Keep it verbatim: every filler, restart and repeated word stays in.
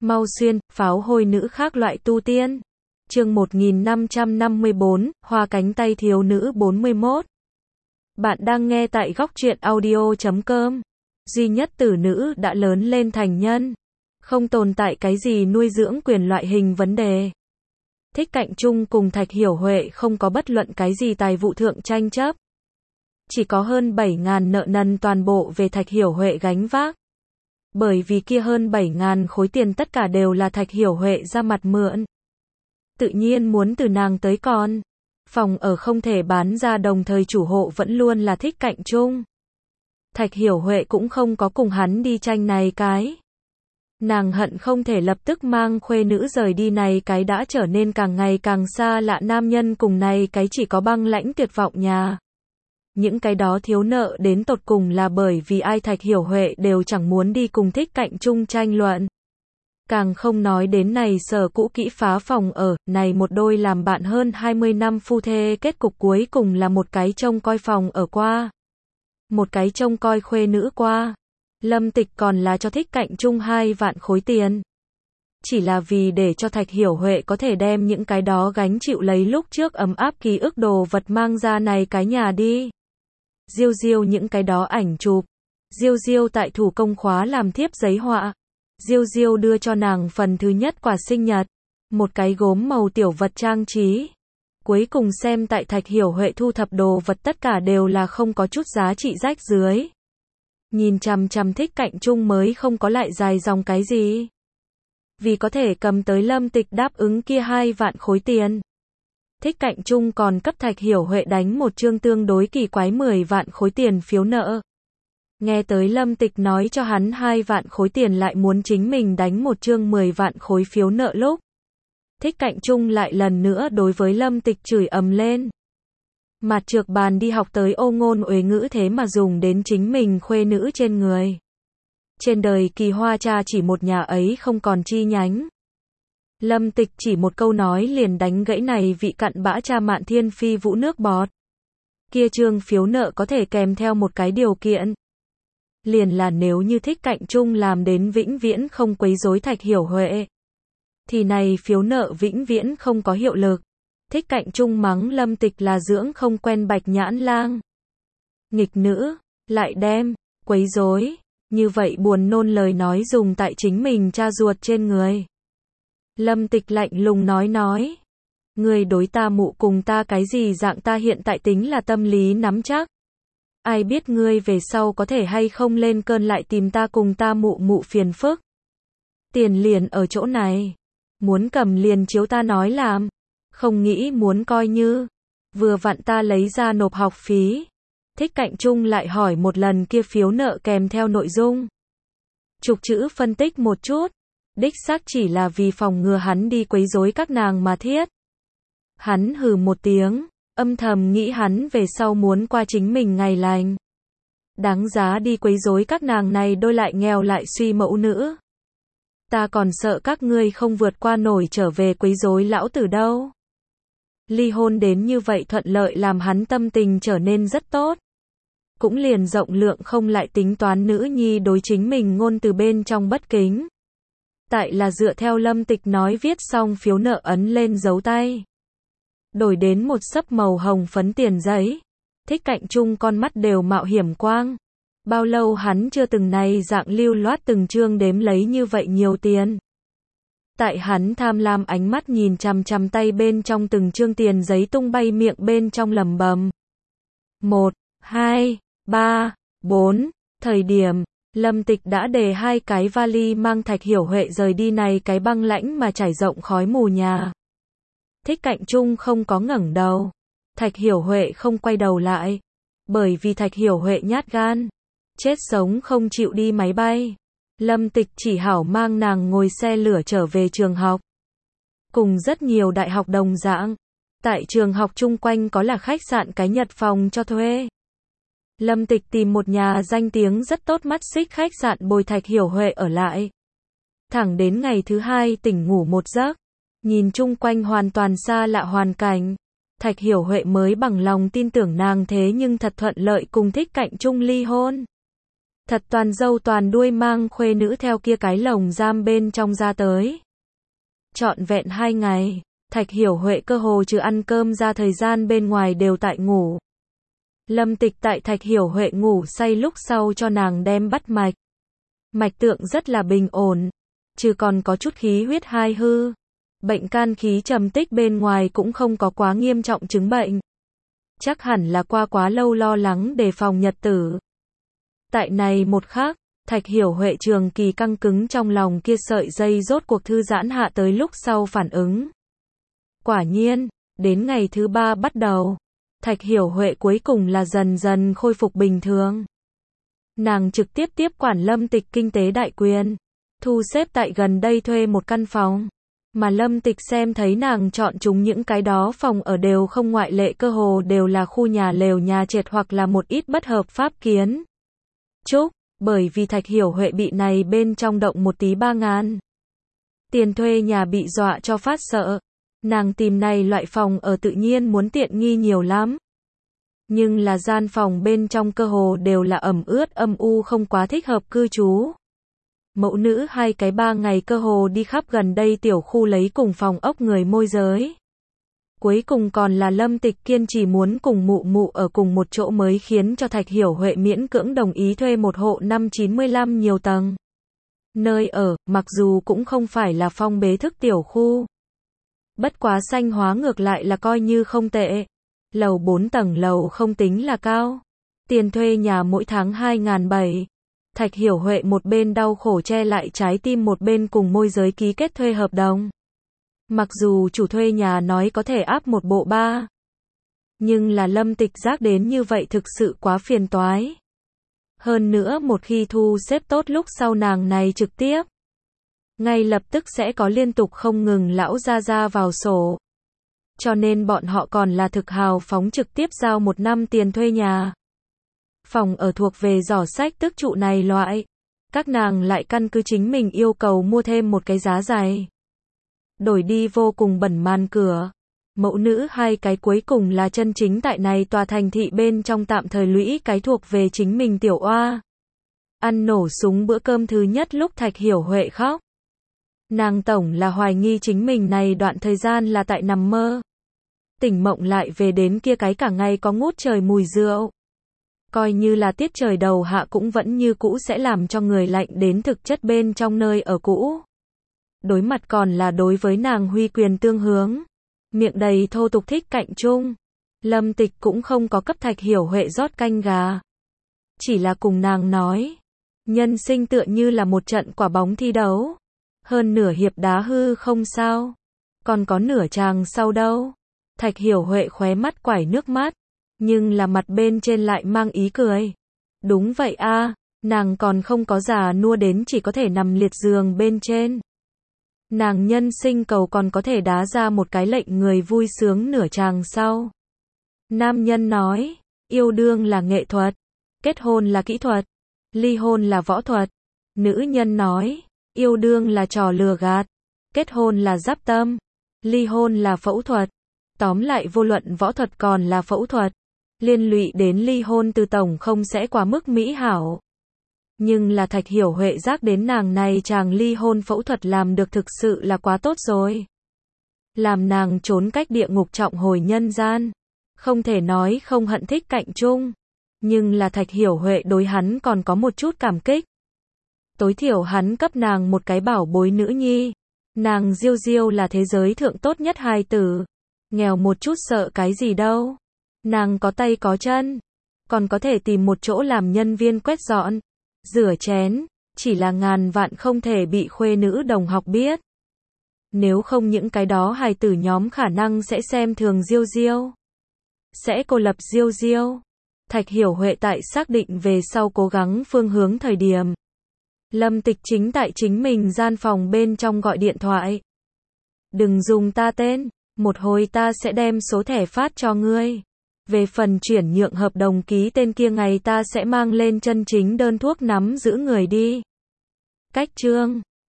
Mau xuyên, pháo hôi nữ khác loại tu tiên. Chương một nghìn năm trăm năm mươi bốn, Hoa cánh tay thiếu nữ bốn mươi mốt. Bạn đang nghe tại góc truyện audio chấm com. Duy nhất tử nữ đã lớn lên thành nhân. Không tồn tại cái gì nuôi dưỡng quyền loại hình vấn đề. Thích Cạnh Trung cùng Thạch Hiểu Huệ không có bất luận cái gì tài vụ thượng tranh chấp. Chỉ có hơn bảy nghìn nợ nần toàn bộ về Thạch Hiểu Huệ gánh vác. Bởi vì kia hơn bảy nghìn khối tiền tất cả đều là Thạch Hiểu Huệ ra mặt mượn. Tự nhiên muốn từ nàng tới còn. Phòng ở không thể bán ra, đồng thời chủ hộ vẫn luôn là Thích Cạnh Trung. Thạch Hiểu Huệ cũng không có cùng hắn đi tranh này cái. Nàng hận không thể lập tức mang khuê nữ rời đi này cái đã trở nên càng ngày càng xa lạ nam nhân cùng này cái chỉ có băng lãnh tuyệt vọng nhà. Những cái đó thiếu nợ đến tột cùng là bởi vì ai Thạch Hiểu Huệ đều chẳng muốn đi cùng Thích Cạnh Trung tranh luận. Càng không nói đến này sở cũ kỹ phá phòng ở, này một đôi làm bạn hơn hai mươi năm phu thê kết cục cuối cùng là một cái trông coi phòng ở qua. Một cái trông coi khuê nữ qua. Lâm Tịch còn là cho Thích Cạnh Trung hai vạn khối tiền. Chỉ là vì để cho Thạch Hiểu Huệ có thể đem những cái đó gánh chịu lấy lúc trước ấm áp ký ức đồ vật mang ra này cái nhà đi. Diêu Diêu những cái đó ảnh chụp. Diêu Diêu tại thủ công khóa làm thiếp giấy họa. Diêu Diêu đưa cho nàng phần thứ nhất quà sinh nhật. Một cái gốm màu tiểu vật trang trí. Cuối cùng xem tại Thạch Hiểu Huệ thu thập đồ vật tất cả đều là không có chút giá trị rách dưới. Nhìn chằm chằm Thích Cạnh Trung mới không có lại dài dòng cái gì. Vì có thể cầm tới Lâm Tịch đáp ứng kia hai vạn khối tiền. Thích Cạnh Trung còn cấp Thạch Hiểu Huệ đánh một chương tương đối kỳ quái mười vạn khối tiền phiếu nợ. Nghe tới Lâm Tịch nói cho hắn hai vạn khối tiền lại muốn chính mình đánh một chương mười vạn khối phiếu nợ lúc. Thích Cạnh Trung lại lần nữa đối với Lâm Tịch chửi ầm lên. Mặt trược bàn đi học tới ô ngôn uế ngữ thế mà dùng đến chính mình khuê nữ trên người. Trên đời kỳ hoa cha chỉ một nhà ấy không còn chi nhánh. Lâm Tịch chỉ một câu nói liền đánh gãy này vị cặn bã cha Mạn Thiên Phi vũ nước bọt. Kia trương phiếu nợ có thể kèm theo một cái điều kiện. Liền là nếu như Thích Cạnh Trung làm đến vĩnh viễn không quấy rối Thạch Hiểu Huệ. Thì này phiếu nợ vĩnh viễn không có hiệu lực. Thích Cạnh Trung mắng Lâm Tịch là dưỡng không quen bạch nhãn lang. Nghịch nữ, lại đem, quấy rối, như vậy buồn nôn lời nói dùng tại chính mình cha ruột trên người. Lâm Tịch lạnh lùng nói nói. Ngươi đối ta mụ cùng ta cái gì dạng ta hiện tại tính là tâm lý nắm chắc. Ai biết ngươi về sau có thể hay không lên cơn lại tìm ta cùng ta mụ mụ phiền phức. Tiền liền ở chỗ này. Muốn cầm liền chiếu ta nói làm. Không nghĩ muốn coi như. Vừa vặn ta lấy ra nộp học phí. Thích Cạnh Trung lại hỏi một lần kia phiếu nợ kèm theo nội dung. Trục chữ phân tích một chút. Đích xác chỉ là vì phòng ngừa hắn đi quấy rối các nàng mà thiết. Hắn hừ một tiếng. Âm thầm nghĩ hắn về sau muốn qua chính mình ngày lành. Đáng giá đi quấy rối các nàng này đôi lại nghèo lại suy mẫu nữ. Ta còn sợ các ngươi không vượt qua nổi trở về quấy rối lão tử đâu. Ly hôn đến như vậy thuận lợi làm hắn tâm tình trở nên rất tốt. Cũng liền rộng lượng không lại tính toán nữ nhi đối chính mình ngôn từ bên trong bất kính. Tại là dựa theo Lâm Tịch nói viết xong phiếu nợ ấn lên dấu tay. Đổi đến một xấp màu hồng phấn tiền giấy. Thích Cạnh Trung con mắt đều mạo hiểm quang. Bao lâu hắn chưa từng này dạng lưu loát từng chương đếm lấy như vậy nhiều tiền. Tại hắn tham lam ánh mắt nhìn chằm chằm tay bên trong từng chương tiền giấy tung bay miệng bên trong lầm bầm. Một, hai, ba, bốn. Thời điểm, Lâm Tịch đã để hai cái vali mang Thạch Hiểu Huệ rời đi này cái băng lãnh mà trải rộng khói mù nhà. Thích Cạnh Trung không có ngẩng đầu. Thạch Hiểu Huệ không quay đầu lại. Bởi vì Thạch Hiểu Huệ nhát gan. Chết sống không chịu đi máy bay. Lâm Tịch chỉ hảo mang nàng ngồi xe lửa trở về trường học. Cùng rất nhiều đại học đồng dạng. Tại trường học chung quanh có là khách sạn cái Nhật phòng cho thuê. Lâm Tịch tìm một nhà danh tiếng rất tốt mắt xích khách sạn bồi Thạch Hiểu Huệ ở lại. Thẳng đến ngày thứ hai tỉnh ngủ một giấc. Nhìn chung quanh hoàn toàn xa lạ hoàn cảnh. Thạch Hiểu Huệ mới bằng lòng tin tưởng nàng thế nhưng thật thuận lợi cùng Thích Cạnh Trung ly hôn. Thật toàn dâu toàn đuôi mang khuê nữ theo kia cái lồng giam bên trong ra tới. Trọn vẹn hai ngày, Thạch Hiểu Huệ cơ hồ trừ ăn cơm ra thời gian bên ngoài đều tại ngủ. Lâm Tịch tại Thạch Hiểu Huệ ngủ say lúc sau cho nàng đem bắt mạch. Mạch tượng rất là bình ổn, trừ còn có chút khí huyết hai hư. Bệnh can khí trầm tích bên ngoài cũng không có quá nghiêm trọng chứng bệnh. Chắc hẳn là qua quá lâu lo lắng đề phòng nhật tử. Tại này một khắc, Thạch Hiểu Huệ trường kỳ căng cứng trong lòng kia sợi dây rốt cuộc thư giãn hạ tới lúc sau phản ứng. Quả nhiên, đến ngày thứ ba bắt đầu, Thạch Hiểu Huệ cuối cùng là dần dần khôi phục bình thường. Nàng trực tiếp tiếp quản Lâm Tịch kinh tế đại quyền, thu xếp tại gần đây thuê một căn phòng. Mà Lâm Tịch xem thấy nàng chọn chúng những cái đó phòng ở đều không ngoại lệ cơ hồ đều là khu nhà lều nhà trệt hoặc là một ít bất hợp pháp kiến trúc, bởi vì Thạch Hiểu Huệ bị này bên trong động một tí ba ngàn. Tiền thuê nhà bị dọa cho phát sợ. Nàng tìm này loại phòng ở tự nhiên muốn tiện nghi nhiều lắm. Nhưng là gian phòng bên trong cơ hồ đều là ẩm ướt âm u không quá thích hợp cư trú. Mẫu nữ hai cái ba ngày cơ hồ đi khắp gần đây tiểu khu lấy cùng phòng ốc người môi giới. Cuối cùng còn là Lâm Tịch kiên trì muốn cùng mụ mụ ở cùng một chỗ mới khiến cho Thạch Hiểu Huệ miễn cưỡng đồng ý thuê một hộ năm chín mươi lăm nhiều tầng. Nơi ở, mặc dù cũng không phải là phong bế thức tiểu khu. Bất quá xanh hóa ngược lại là coi như không tệ. Lầu bốn tầng lầu không tính là cao. Tiền thuê nhà mỗi tháng hai nghìn bảy trăm. Thạch Hiểu Huệ một bên đau khổ che lại trái tim một bên cùng môi giới ký kết thuê hợp đồng. Mặc dù chủ thuê nhà nói có thể áp một bộ ba. Nhưng là Lâm Tịch giác đến như vậy thực sự quá phiền toái. Hơn nữa một khi thu xếp tốt lúc sau nàng này trực tiếp. Ngay lập tức sẽ có liên tục không ngừng lão ra ra vào sổ. Cho nên bọn họ còn là thực hào phóng trực tiếp giao một năm tiền thuê nhà. Phòng ở thuộc về giỏ sách tức trụ này loại. Các nàng lại căn cứ chính mình yêu cầu mua thêm một cái giá dày. Đổi đi vô cùng bẩn màn cửa. Mẫu nữ hai cái cuối cùng là chân chính tại này tòa thành thị bên trong tạm thời lũy cái thuộc về chính mình tiểu oa. Ăn nổ súng bữa cơm thứ nhất lúc Thạch Hiểu Huệ khóc. Nàng tổng là hoài nghi chính mình này đoạn thời gian là tại nằm mơ. Tỉnh mộng lại về đến kia cái cả ngày có ngút trời mùi rượu. Coi như là tiết trời đầu hạ cũng vẫn như cũ sẽ làm cho người lạnh đến thực chất bên trong nơi ở cũ. Đối mặt còn là đối với nàng huy quyền tương hướng. Miệng đầy thô tục thích cạnh chung. Lâm Tịch cũng không có cấp Thạch Hiểu Huệ rót canh gà. Chỉ là cùng nàng nói. Nhân sinh tựa như là một trận quả bóng thi đấu. Hơn nửa hiệp đá hư không sao. Còn có nửa chàng sau đâu. Thạch Hiểu Huệ khóe mắt quải nước mắt. Nhưng là mặt bên trên lại mang ý cười. Đúng vậy a, nàng còn không có già nua đến chỉ có thể nằm liệt giường bên trên. Nàng nhân sinh cầu còn có thể đá ra một cái lệnh người vui sướng nửa chàng sau. Nam nhân nói, yêu đương là nghệ thuật, kết hôn là kỹ thuật, ly hôn là võ thuật. Nữ nhân nói, yêu đương là trò lừa gạt, kết hôn là giáp tâm, ly hôn là phẫu thuật. Tóm lại vô luận võ thuật còn là phẫu thuật, liên lụy đến ly hôn từ tổng không sẽ quá mức mỹ hảo. Nhưng là Thạch Hiểu Huệ giác đến nàng này chàng ly hôn phẫu thuật làm được thực sự là quá tốt rồi. Làm nàng trốn cách địa ngục trọng hồi nhân gian. Không thể nói không hận thích cạnh chung. Nhưng là Thạch Hiểu Huệ đối hắn còn có một chút cảm kích. Tối thiểu hắn cấp nàng một cái bảo bối nữ nhi. Nàng Diêu Diêu là thế giới thượng tốt nhất hài tử. Nghèo một chút sợ cái gì đâu. Nàng có tay có chân. Còn có thể tìm một chỗ làm nhân viên quét dọn. Rửa chén, chỉ là ngàn vạn không thể bị khuê nữ đồng học biết. Nếu không những cái đó hài tử nhóm khả năng sẽ xem thường Diêu Diêu. Sẽ cô lập Diêu Diêu. Thạch Hiểu Huệ tại xác định về sau cố gắng phương hướng thời điểm. Lâm Tịch chính tại chính mình gian phòng bên trong gọi điện thoại. Đừng dùng ta tên, một hồi ta sẽ đem số thẻ phát cho ngươi. Về phần chuyển nhượng hợp đồng ký tên kia ngày ta sẽ mang lên chân chính đơn thuốc nắm giữ người đi. Cách chương